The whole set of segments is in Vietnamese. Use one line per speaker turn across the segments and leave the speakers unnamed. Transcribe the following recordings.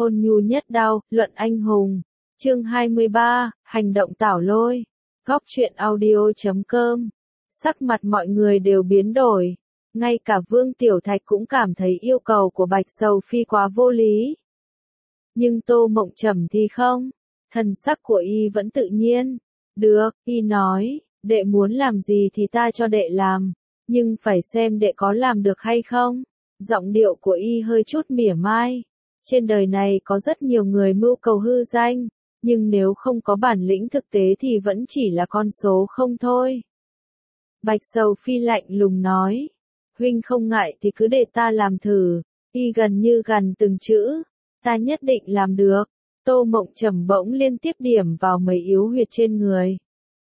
ôn nhu nhất đao, luận anh hùng. Chương 23, hành động tảo lôi. Góc truyện audio.com. Sắc mặt mọi người đều biến đổi. Ngay cả Vương Tiểu Thạch cũng cảm thấy yêu cầu của Bạch Sầu Phi quá vô lý. Nhưng Tô Mộng Trầm thì không. Thần sắc của y vẫn tự nhiên. Được, y nói, đệ muốn làm gì thì ta cho đệ làm. Nhưng phải xem đệ có làm được hay không. Giọng điệu của y hơi chút mỉa mai. Trên đời này có rất nhiều người mưu cầu hư danh. Nhưng nếu không có bản lĩnh thực tế thì vẫn chỉ là con số không thôi. Bạch Sầu Phi lạnh lùng nói. Huynh không ngại thì cứ để ta làm thử. Y gần như gần từng chữ. Ta nhất định làm được. Tô Mộng Trầm bỗng liên tiếp điểm vào mấy yếu huyệt trên người.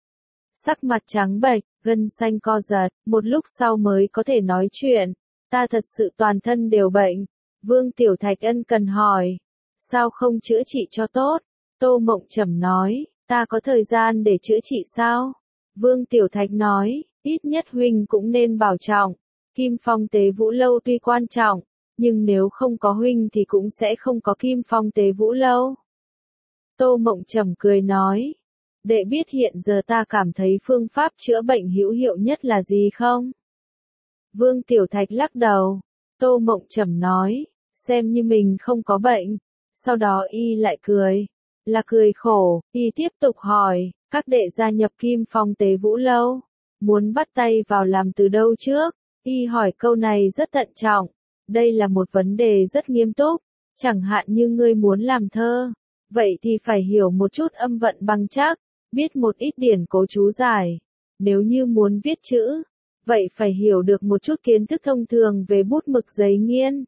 Sắc mặt trắng bệch, gân xanh co giật, một lúc sau mới có thể nói chuyện. Ta thật sự toàn thân đều bệnh. Vương Tiểu Thạch ân cần hỏi. Sao không chữa trị cho tốt? Tô Mộng Trầm nói, ta có thời gian để chữa trị sao? Vương Tiểu Thạch nói, ít nhất huynh cũng nên bảo trọng. Kim Phong Tế Vũ Lâu tuy quan trọng, nhưng nếu không có huynh thì cũng sẽ không có Kim Phong Tế Vũ Lâu. Tô Mộng Trầm cười nói, đệ biết hiện giờ ta cảm thấy phương pháp chữa bệnh hữu hiệu nhất là gì không? Vương Tiểu Thạch lắc đầu. Tô Mộng Trầm nói, xem như mình không có bệnh. Sau đó y lại cười. Là cười khổ, y tiếp tục hỏi, các đệ gia nhập Kim Phong Tế Vũ Lâu, muốn bắt tay vào làm từ đâu trước? Y hỏi câu này rất thận trọng, đây là một vấn đề rất nghiêm túc, chẳng hạn như ngươi muốn làm thơ, vậy thì phải hiểu một chút âm vận bằng chắc, biết một ít điển cố chú giải. Nếu như muốn viết chữ, vậy phải hiểu được một chút kiến thức thông thường về bút mực giấy nghiên.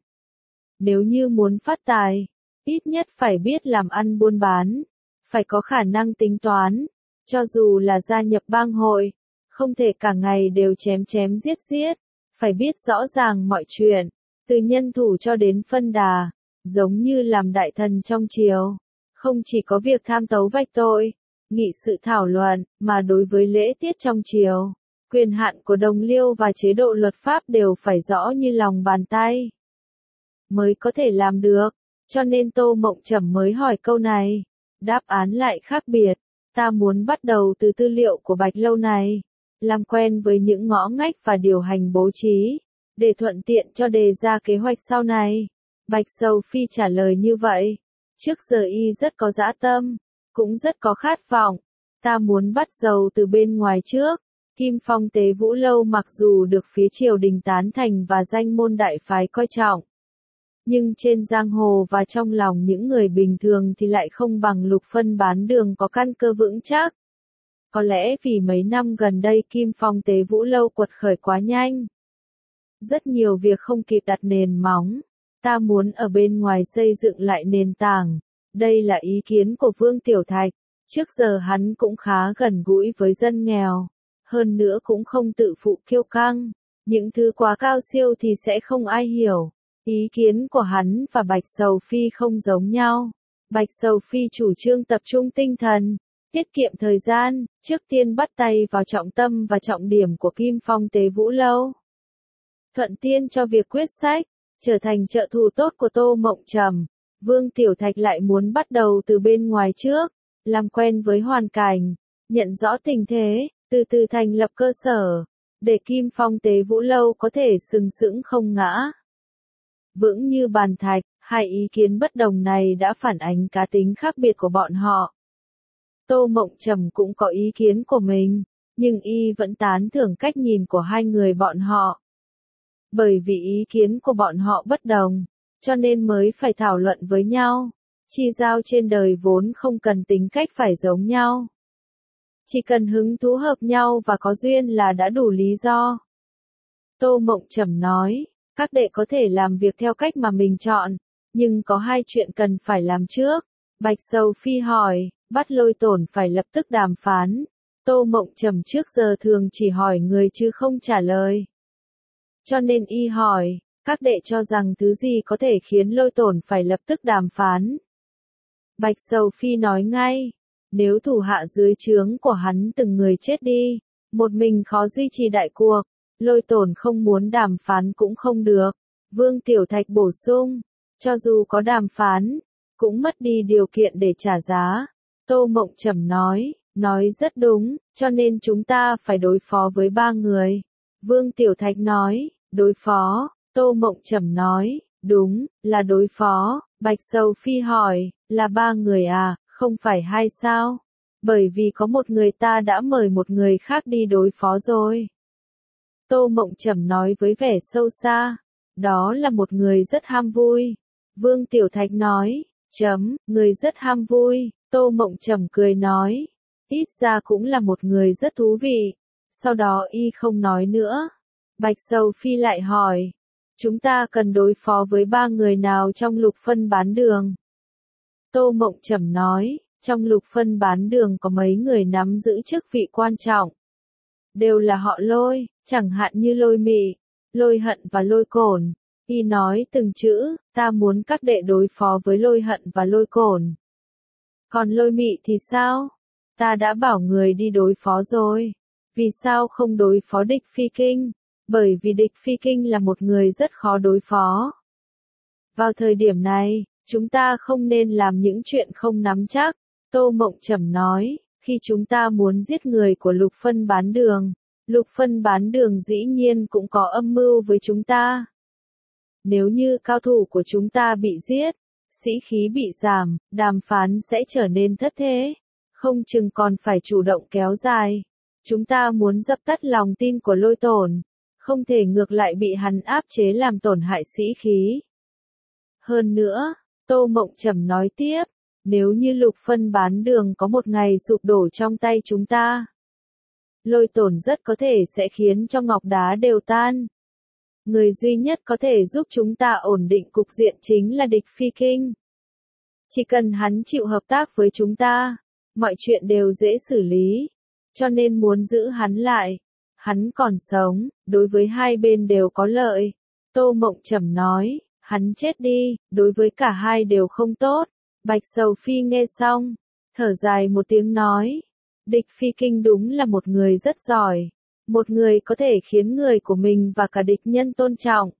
Nếu như muốn phát tài, ít nhất phải biết làm ăn buôn bán, phải có khả năng tính toán, cho dù là gia nhập bang hội, không thể cả ngày đều chém chém giết giết, phải biết rõ ràng mọi chuyện, từ nhân thủ cho đến phân đà, giống như làm đại thần trong triều, không chỉ có việc tham tấu vạch tội, nghị sự thảo luận, mà đối với lễ tiết trong triều, quyền hạn của đồng liêu và chế độ luật pháp đều phải rõ như lòng bàn tay, mới có thể làm được. Cho nên Tô Mộng Trầm mới hỏi câu này. Đáp án lại khác biệt. Ta muốn bắt đầu từ tư liệu của Bạch Lâu này. Làm quen với những ngõ ngách và điều hành bố trí. Để thuận tiện cho đề ra kế hoạch sau này. Bạch Sầu Phi trả lời như vậy. Trước giờ y rất có dã tâm. Cũng rất có khát vọng. Ta muốn bắt đầu từ bên ngoài trước. Kim Phong Tế Vũ Lâu mặc dù được phía triều đình tán thành và danh môn đại phái coi trọng. Nhưng trên giang hồ và trong lòng những người bình thường thì lại không bằng Lục Phân Bán Đường có căn cơ vững chắc. Có lẽ vì mấy năm gần đây Kim Phong Tế Vũ Lâu quật khởi quá nhanh. Rất nhiều việc không kịp đặt nền móng. Ta muốn ở bên ngoài xây dựng lại nền tảng. Đây là ý kiến của Vương Tiểu Thạch. Trước giờ hắn cũng khá gần gũi với dân nghèo. Hơn nữa cũng không tự phụ kiêu căng. Những thứ quá cao siêu thì sẽ không ai hiểu. Ý kiến của hắn và Bạch Sầu Phi không giống nhau. Bạch Sầu Phi chủ trương tập trung tinh thần, tiết kiệm thời gian, trước tiên bắt tay vào trọng tâm và trọng điểm của Kim Phong Tế Vũ Lâu. Thuận tiên cho việc quyết sách, trở thành trợ thủ tốt của Tô Mộng Trầm. Vương Tiểu Thạch lại muốn bắt đầu từ bên ngoài trước, làm quen với hoàn cảnh, nhận rõ tình thế, từ từ thành lập cơ sở, để Kim Phong Tế Vũ Lâu có thể sừng sững không ngã. Vững như bàn thạch, hai ý kiến bất đồng này đã phản ánh cá tính khác biệt của bọn họ. Tô Mộng Trầm cũng có ý kiến của mình, nhưng y vẫn tán thưởng cách nhìn của hai người bọn họ. Bởi vì ý kiến của bọn họ bất đồng, cho nên mới phải thảo luận với nhau. Chi giao trên đời vốn không cần tính cách phải giống nhau. Chỉ cần hứng thú hợp nhau và có duyên là đã đủ lý do. Tô Mộng Trầm nói. Các đệ có thể làm việc theo cách mà mình chọn, nhưng có hai chuyện cần phải làm trước. Bạch Sầu Phi hỏi, bắt Lôi Tổn phải lập tức đàm phán. Tô Mộng Trầm trước giờ thường chỉ hỏi người chứ không trả lời. Cho nên y hỏi, các đệ cho rằng thứ gì có thể khiến Lôi Tổn phải lập tức đàm phán? Bạch Sầu Phi nói ngay, nếu thủ hạ dưới trướng của hắn từng người chết đi, một mình khó duy trì đại cuộc. Lôi Tổn không muốn đàm phán cũng không được. Vương Tiểu Thạch bổ sung, cho dù có đàm phán, cũng mất đi điều kiện để trả giá. Tô Mộng Trầm nói rất đúng, cho nên chúng ta phải đối phó với 3 người. Vương Tiểu Thạch nói, đối phó, Tô Mộng Trầm nói, đúng, là đối phó. Bạch Sầu Phi hỏi, là 3 người à, không phải 2 sao? Bởi vì có một người ta đã mời một người khác đi đối phó rồi. Tô Mộng Trầm nói với vẻ sâu xa, đó là một người rất ham vui. Vương Tiểu Thạch nói, người rất ham vui. Tô Mộng Trầm cười nói, ít ra cũng là một người rất thú vị. Sau đó y không nói nữa. Bạch Sầu Phi lại hỏi, chúng ta cần đối phó với 3 người nào trong Lục Phân bán đường? Tô Mộng Trầm nói, trong Lục Phân bán đường có mấy người nắm giữ chức vị quan trọng. Đều là họ Lôi, chẳng hạn như Lôi Mị, Lôi Hận và Lôi Cổn. Y nói từng chữ, ta muốn các đệ đối phó với Lôi Hận và Lôi Cổn. Còn Lôi Mị thì sao? Ta đã bảo người đi đối phó rồi. Vì sao không đối phó Địch Phi Kinh? Bởi vì Địch Phi Kinh là một người rất khó đối phó. Vào thời điểm này, chúng ta không nên làm những chuyện không nắm chắc. Tô Mộng Trầm nói, khi chúng ta muốn giết người của Lục Phân bán đường, Lục Phân bán đường dĩ nhiên cũng có âm mưu với chúng ta. Nếu như cao thủ của chúng ta bị giết, sĩ khí bị giảm, đàm phán sẽ trở nên thất thế, không chừng còn phải chủ động kéo dài. Chúng ta muốn dập tắt lòng tin của Lôi Tổn, không thể ngược lại bị hắn áp chế làm tổn hại sĩ khí. Hơn nữa, Tô Mộng Trầm nói tiếp, nếu như Lục Phân bán đường có một ngày sụp đổ trong tay chúng ta, Lôi Tổn rất có thể sẽ khiến cho ngọc đá đều tan. Người duy nhất có thể giúp chúng ta ổn định cục diện chính là Địch Phi Kinh. Chỉ cần hắn chịu hợp tác với chúng ta, mọi chuyện đều dễ xử lý. Cho nên muốn giữ hắn lại. Hắn còn sống, đối với hai bên đều có lợi. Tô Mộng Trầm nói, hắn chết đi, đối với cả hai đều không tốt. Bạch Sầu Phi nghe xong, thở dài một tiếng nói, Địch Phi Kinh đúng là một người rất giỏi. Một người có thể khiến người của mình và cả địch nhân tôn trọng.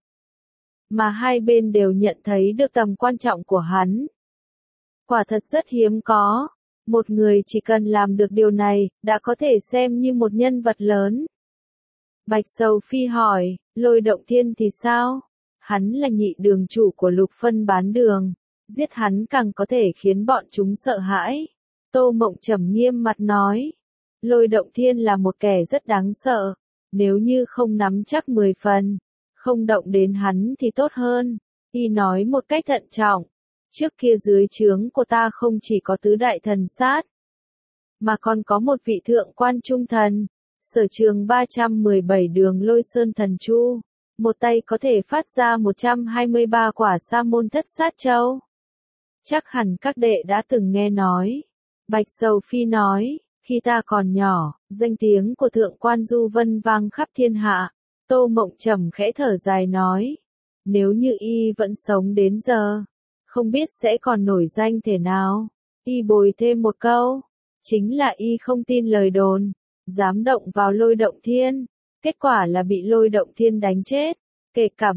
Mà hai bên đều nhận thấy được tầm quan trọng của hắn. Quả thật rất hiếm có. Một người chỉ cần làm được điều này, đã có thể xem như một nhân vật lớn. Bạch Sầu Phi hỏi, Lôi Động Thiên thì sao? Hắn là nhị đường chủ của Lục Phân bán đường. Giết hắn càng có thể khiến bọn chúng sợ hãi. Tô Mộng Trầm nghiêm mặt nói. Lôi Động Thiên là một kẻ rất đáng sợ. Nếu như không nắm chắc 10 phần, không động đến hắn thì tốt hơn. Y nói một cách thận trọng. Trước kia dưới trướng của ta không chỉ có tứ đại thần sát, mà còn có một vị thượng quan trung thần. Sở trường 317 đường Lôi Sơn Thần Chu. Một tay có thể phát ra 123 quả sa môn thất sát châu. Chắc hẳn các đệ đã từng nghe nói. Bạch Sầu Phi nói, khi ta còn nhỏ, danh tiếng của thượng quan Du Vân vang khắp thiên hạ. Tô Mộng Trầm khẽ thở dài nói, nếu như y vẫn sống đến giờ, không biết sẽ còn nổi danh thế nào. Y bồi thêm một câu, chính là y không tin lời đồn, dám động vào Lôi Động Thiên. Kết quả là bị Lôi Động Thiên đánh chết, kể cả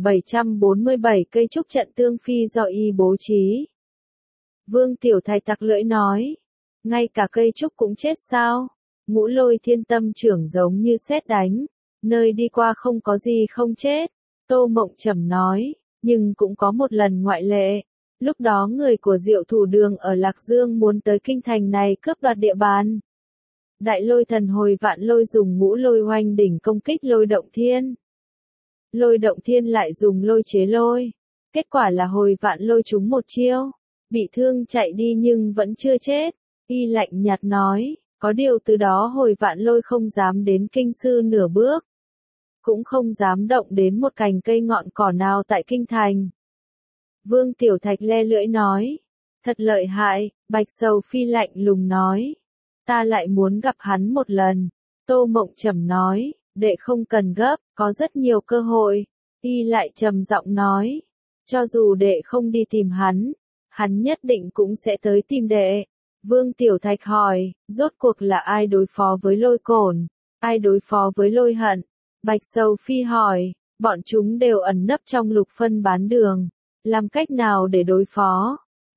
747 cây trúc trận tương phi do y bố trí. Vương Tiểu Thạch tặc lưỡi nói, ngay cả cây trúc cũng chết sao? Ngũ Lôi Thiên tâm trưởng giống như sét đánh, nơi đi qua không có gì không chết. Tô Mộng Trầm nói, nhưng cũng có một lần ngoại lệ. Lúc đó người của Diệu Thủ Đường ở Lạc Dương muốn tới kinh thành này cướp đoạt địa bàn. Đại Lôi Thần Hồi Vạn Lôi dùng Ngũ Lôi Hoành Đỉnh công kích Lôi Động Thiên. Lôi Động Thiên lại dùng lôi chế lôi. Kết quả là Hồi Vạn Lôi trúng một chiêu, bị thương chạy đi nhưng vẫn chưa chết. Y lạnh nhạt nói, có điều từ đó Hồi Vạn Lôi không dám đến kinh sư nửa bước, cũng không dám động đến một cành cây ngọn cỏ nào tại kinh thành. Vương Tiểu Thạch le lưỡi nói, thật lợi hại. Bạch Sầu Phi lạnh lùng nói, ta lại muốn gặp hắn một lần. Tô Mộng Trầm nói, đệ không cần gấp, có rất nhiều cơ hội. Y lại trầm giọng nói, cho dù đệ không đi tìm hắn nhất định cũng sẽ tới tìm đệ. Vương Tiểu Thạch hỏi, rốt cuộc là ai đối phó với Lôi Cổn, ai đối phó với Lôi Hận? Bạch Sầu Phi hỏi, bọn chúng đều ẩn nấp trong Lục Phân bán đường, làm cách nào để đối phó?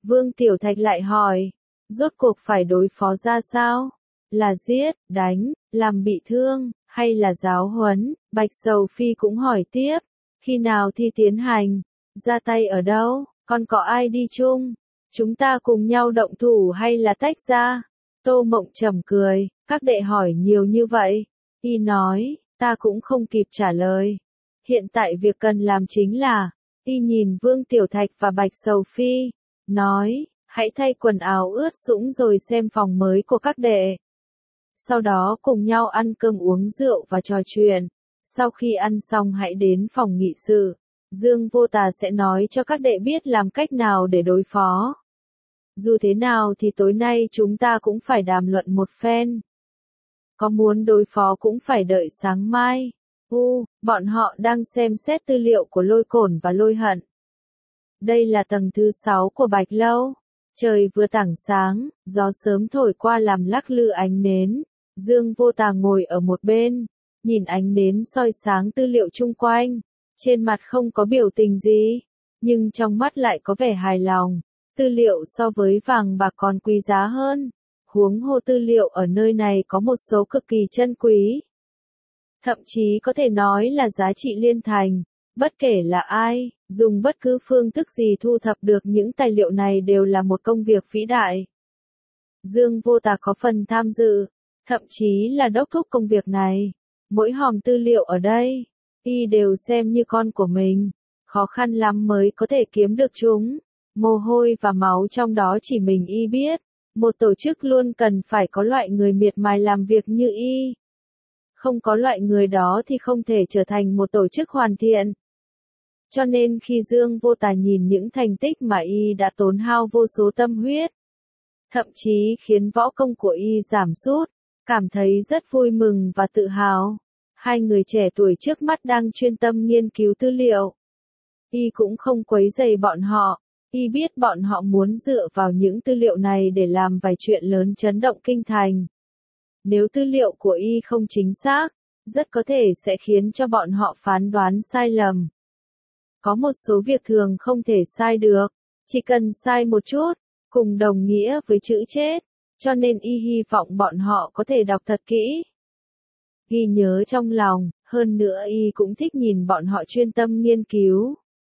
Vương Tiểu Thạch lại hỏi, rốt cuộc phải đối phó ra sao? Là giết, đánh, làm bị thương, hay là giáo huấn? Bạch Sầu Phi cũng hỏi tiếp, khi nào thì tiến hành? Ra tay ở đâu? Còn có ai đi chung? Chúng ta cùng nhau động thủ hay là tách ra? Tô Mộng Trầm cười, các đệ hỏi nhiều như vậy. Y nói, ta cũng không kịp trả lời. Hiện tại việc cần làm chính là, Y nhìn Vương Tiểu Thạch và Bạch Sầu Phi, nói, hãy thay quần áo ướt sũng rồi xem phòng mới của các đệ. Sau đó cùng nhau ăn cơm uống rượu và trò chuyện. Sau khi ăn xong hãy đến phòng nghị sự. Dương Vô Tà sẽ nói cho các đệ biết làm cách nào để đối phó. Dù thế nào thì tối nay chúng ta cũng phải đàm luận một phen. Có muốn đối phó cũng phải đợi sáng mai. Bọn họ đang xem xét tư liệu của Lôi Cổn và Lôi Hận. Đây là tầng thứ 6 của Bạch Lâu. Trời vừa tảng sáng, gió sớm thổi qua làm lắc lư ánh nến. Dương Vô Tà ngồi ở một bên, nhìn ánh nến soi sáng tư liệu chung quanh. Trên mặt không có biểu tình gì, nhưng trong mắt lại có vẻ hài lòng. Tư liệu so với vàng bạc còn quý giá hơn. Huống hồ tư liệu ở nơi này có một số cực kỳ chân quý. Thậm chí có thể nói là giá trị liên thành. Bất kể là ai, dùng bất cứ phương thức gì thu thập được những tài liệu này đều là một công việc vĩ đại. Dương Vô Tà có phần tham dự, thậm chí là đốc thúc công việc này. Mỗi hòm tư liệu ở đây, Y đều xem như con của mình. Khó khăn lắm mới có thể kiếm được chúng. Mồ hôi và máu trong đó chỉ mình Y biết. Một tổ chức luôn cần phải có loại người miệt mài làm việc như Y. Không có loại người đó thì không thể trở thành một tổ chức hoàn thiện. Cho nên khi Dương Vô Tà nhìn những thành tích mà Y đã tốn hao vô số tâm huyết, thậm chí khiến võ công của Y giảm sút, cảm thấy rất vui mừng và tự hào. Hai người trẻ tuổi trước mắt đang chuyên tâm nghiên cứu tư liệu. Y cũng không quấy rầy bọn họ. Y biết bọn họ muốn dựa vào những tư liệu này để làm vài chuyện lớn chấn động kinh thành. Nếu tư liệu của Y không chính xác, rất có thể sẽ khiến cho bọn họ phán đoán sai lầm. Có một số việc thường không thể sai được, chỉ cần sai một chút, cùng đồng nghĩa với chữ chết, cho nên Y hy vọng bọn họ có thể đọc thật kỹ. Ghi nhớ trong lòng, hơn nữa Y cũng thích nhìn bọn họ chuyên tâm nghiên cứu.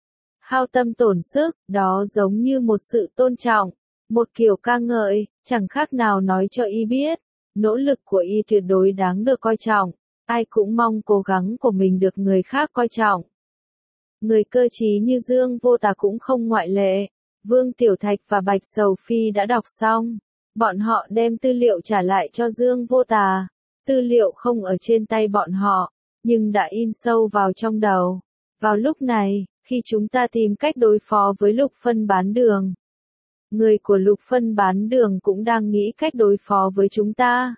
Hao tâm tổn sức, đó giống như một sự tôn trọng, một kiểu ca ngợi, chẳng khác nào nói cho Y biết, nỗ lực của Y tuyệt đối đáng được coi trọng, ai cũng mong cố gắng của mình được người khác coi trọng. Người cơ trí như Dương Vô Tà cũng không ngoại lệ. Vương Tiểu Thạch và Bạch Sầu Phi đã đọc xong, bọn họ đem tư liệu trả lại cho Dương Vô Tà. Tư liệu không ở trên tay bọn họ, nhưng đã in sâu vào trong đầu. Vào lúc này, khi chúng ta tìm cách đối phó với Lục Phân bán đường, người của Lục Phân bán đường cũng đang nghĩ cách đối phó với chúng ta.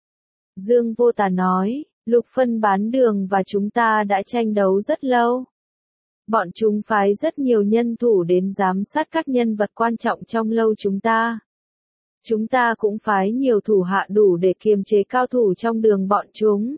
Dương Vô Tà nói, Lục Phân bán đường và chúng ta đã tranh đấu rất lâu. Bọn chúng phái rất nhiều nhân thủ đến giám sát các nhân vật quan trọng trong lâu chúng ta. Chúng ta cũng phái nhiều thủ hạ đủ để kiềm chế cao thủ trong đường bọn chúng.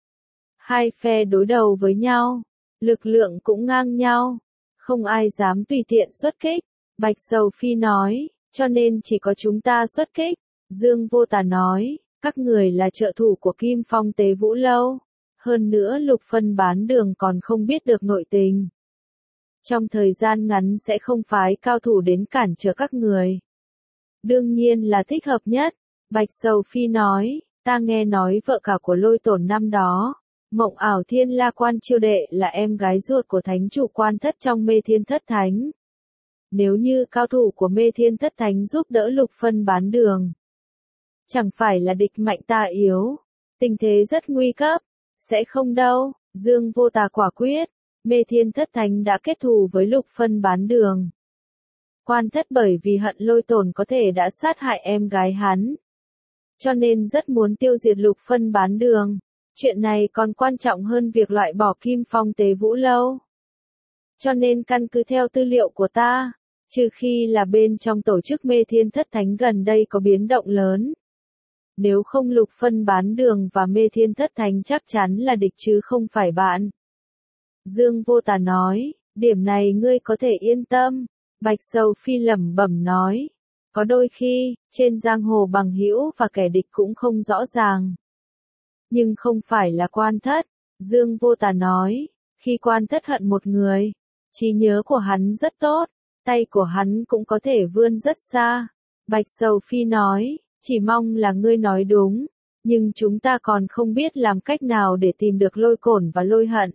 Hai phe đối đầu với nhau, lực lượng cũng ngang nhau, không ai dám tùy tiện xuất kích. Bạch Sầu Phi nói, cho nên chỉ có chúng ta xuất kích. Dương Vô Tà nói, các người là trợ thủ của Kim Phong Tế Vũ Lâu. Hơn nữa Lục Phân bán đường còn không biết được nội tình. Trong thời gian ngắn sẽ không phái cao thủ đến cản trở các người. Đương nhiên là thích hợp nhất. Bạch Sầu Phi nói, ta nghe nói vợ cả của Lôi Tổn năm đó, Mộng Ảo Thiên La Quan Chiêu Đệ là em gái ruột của thánh chủ Quan Thất trong Mê Thiên Thất Thánh. Nếu như cao thủ của Mê Thiên Thất Thánh giúp đỡ Lục Phân bán đường, chẳng phải là địch mạnh ta yếu. Tình thế rất nguy cấp. Sẽ không đâu. Dương Vô Tà quả quyết. Mê Thiên Thất Thánh đã kết thù với Lục Phân bán đường. Quan Thất bởi vì hận Lôi Tổn có thể đã sát hại em gái hắn, cho nên rất muốn tiêu diệt Lục Phân bán đường. Chuyện này còn quan trọng hơn việc loại bỏ Kim Phong Tế Vũ Lâu. Cho nên căn cứ theo tư liệu của ta, trừ khi là bên trong tổ chức Mê Thiên Thất Thánh gần đây có biến động lớn. Nếu không Lục Phân bán đường và Mê Thiên Thất Thánh chắc chắn là địch chứ không phải bạn. Dương Vô Tà nói, điểm này ngươi có thể yên tâm. Bạch Sầu Phi lẩm bẩm nói. Có đôi khi, trên giang hồ bằng hữu và kẻ địch cũng không rõ ràng. Nhưng không phải là Quan Thất, Dương Vô Tà nói, khi Quan Thất hận một người, trí nhớ của hắn rất tốt, tay của hắn cũng có thể vươn rất xa. Bạch Sầu Phi nói, chỉ mong là ngươi nói đúng, nhưng chúng ta còn không biết làm cách nào để tìm được Lôi Cổn và Lôi Hận.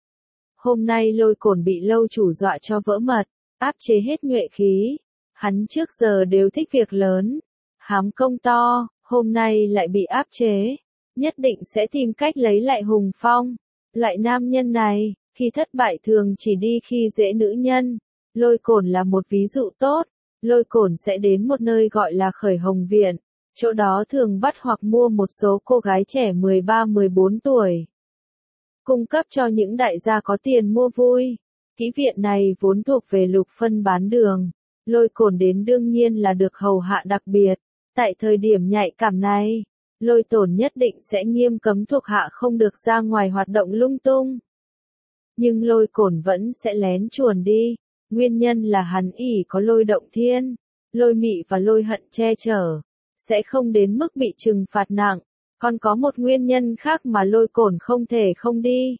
Hôm nay Lôi Cổn bị lâu chủ dọa cho vỡ mật, áp chế hết nhuệ khí. Hắn trước giờ đều thích việc lớn, hám công to, hôm nay lại bị áp chế, nhất định sẽ tìm cách lấy lại hùng phong. Loại nam nhân này, khi thất bại thường chỉ đi khi dễ nữ nhân. Lôi Cổn là một ví dụ tốt. Lôi Cổn sẽ đến một nơi gọi là Khởi Hồng Viện, chỗ đó thường bắt hoặc mua một số cô gái trẻ 13-14 tuổi, cung cấp cho những đại gia có tiền mua vui. Kỹ viện này vốn thuộc về Lục Phân bán đường. Lôi Cổn đến đương nhiên là được hầu hạ đặc biệt. Tại thời điểm nhạy cảm này, Lôi Tổn nhất định sẽ nghiêm cấm thuộc hạ không được ra ngoài hoạt động lung tung. Nhưng Lôi Cổn vẫn sẽ lén chuồn đi. Nguyên nhân là hắn ỷ có Lôi Động Thiên, Lôi Mị và Lôi Hận che chở, sẽ không đến mức bị trừng phạt nặng. Còn có một nguyên nhân khác mà Lôi Cổn không thể không đi.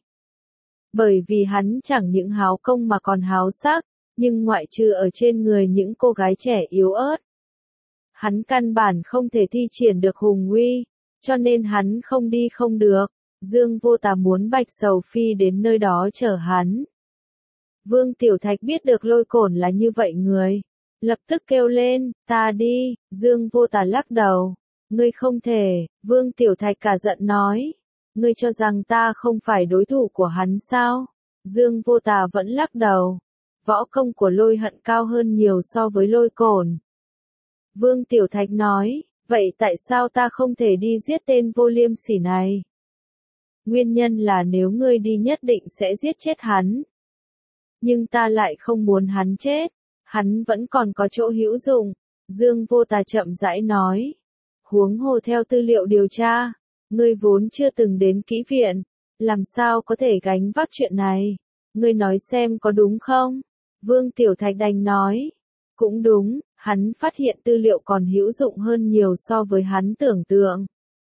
Bởi vì hắn chẳng những háo công mà còn háo sắc, nhưng ngoại trừ ở trên người những cô gái trẻ yếu ớt, hắn căn bản không thể thi triển được hùng uy, cho nên hắn không đi không được. Dương Vô Tà muốn Bạch Sầu Phi đến nơi đó chở hắn. Vương Tiểu Thạch biết được Lôi Cổn là như vậy người, lập tức kêu lên, ta đi. Dương Vô Tà lắc đầu, ngươi không thể. Vương Tiểu Thạch cả giận nói, ngươi cho rằng ta không phải đối thủ của hắn sao? Dương Vô Tà vẫn lắc đầu, võ công của Lôi Hận cao hơn nhiều so với Lôi Cổn. Vương Tiểu Thạch nói, vậy tại sao ta không thể đi giết tên vô liêm sỉ này? Nguyên nhân là nếu ngươi đi nhất định sẽ giết chết hắn. Nhưng ta lại không muốn hắn chết, hắn vẫn còn có chỗ hữu dụng. Dương Vô Tà chậm rãi nói, huống hồ theo tư liệu điều tra, ngươi vốn chưa từng đến kỹ viện, làm sao có thể gánh vác chuyện này? Ngươi nói xem có đúng không? Vương Tiểu Thạch đành nói, cũng đúng, hắn phát hiện tư liệu còn hữu dụng hơn nhiều so với hắn tưởng tượng.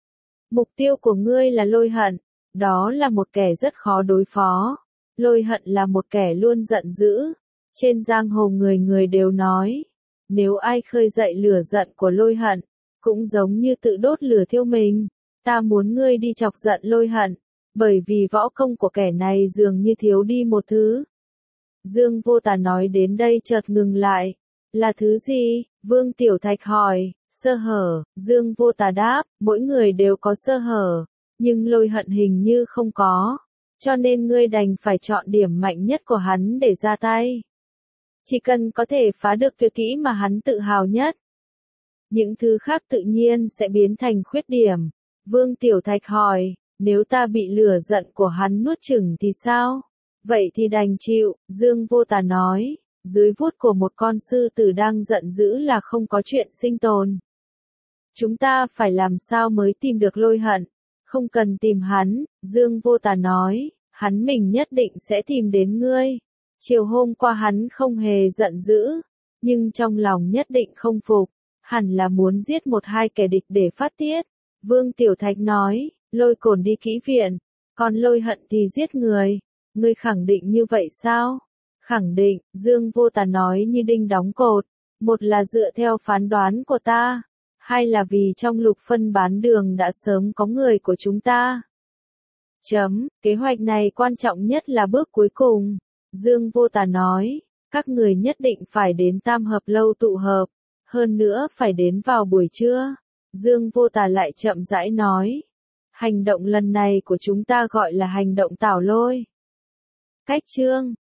Mục tiêu của ngươi là Lôi Hận, đó là một kẻ rất khó đối phó. Lôi Hận là một kẻ luôn giận dữ. Trên giang hồ người người đều nói, nếu ai khơi dậy lửa giận của Lôi Hận, cũng giống như tự đốt lửa thiêu mình. Ta muốn ngươi đi chọc giận Lôi Hận, bởi vì võ công của kẻ này dường như thiếu đi một thứ. Dương Vô Tà nói đến đây chợt ngừng lại. Là thứ gì? Vương Tiểu Thạch hỏi. Sơ hở. Dương Vô Tà đáp, mỗi người đều có sơ hở, nhưng Lôi Hận hình như không có. Cho nên ngươi đành phải chọn điểm mạnh nhất của hắn để ra tay. Chỉ cần có thể phá được tuyệt kỹ mà hắn tự hào nhất, những thứ khác tự nhiên sẽ biến thành khuyết điểm. Vương Tiểu Thạch hỏi, nếu ta bị lửa giận của hắn nuốt chửng thì sao? Vậy thì đành chịu. Dương Vô Tà nói, dưới vuốt của một con sư tử đang giận dữ là không có chuyện sinh tồn. Chúng ta phải làm sao mới tìm được Lôi Hận? Không cần tìm hắn. Dương Vô Tà nói, hắn mình nhất định sẽ tìm đến ngươi. Chiều hôm qua hắn không hề giận dữ, nhưng trong lòng nhất định không phục, hẳn là muốn giết một hai kẻ địch để phát tiết. Vương Tiểu Thạch nói, Lôi Cổn đi kỹ viện, còn Lôi Hận thì giết người. Ngươi khẳng định như vậy sao? Khẳng định. Dương Vô Tà nói như đinh đóng cột. Một là dựa theo phán đoán của ta, hai là vì trong Lục Phân bán đường đã sớm có người của chúng ta. Kế hoạch này quan trọng nhất là bước cuối cùng. Dương Vô Tà nói, các người nhất định phải đến Tam Hợp Lâu tụ hợp, hơn nữa phải đến vào buổi trưa. Dương Vô Tà lại chậm rãi nói, hành động lần này của chúng ta gọi là hành động Tảo Lôi. Cách chương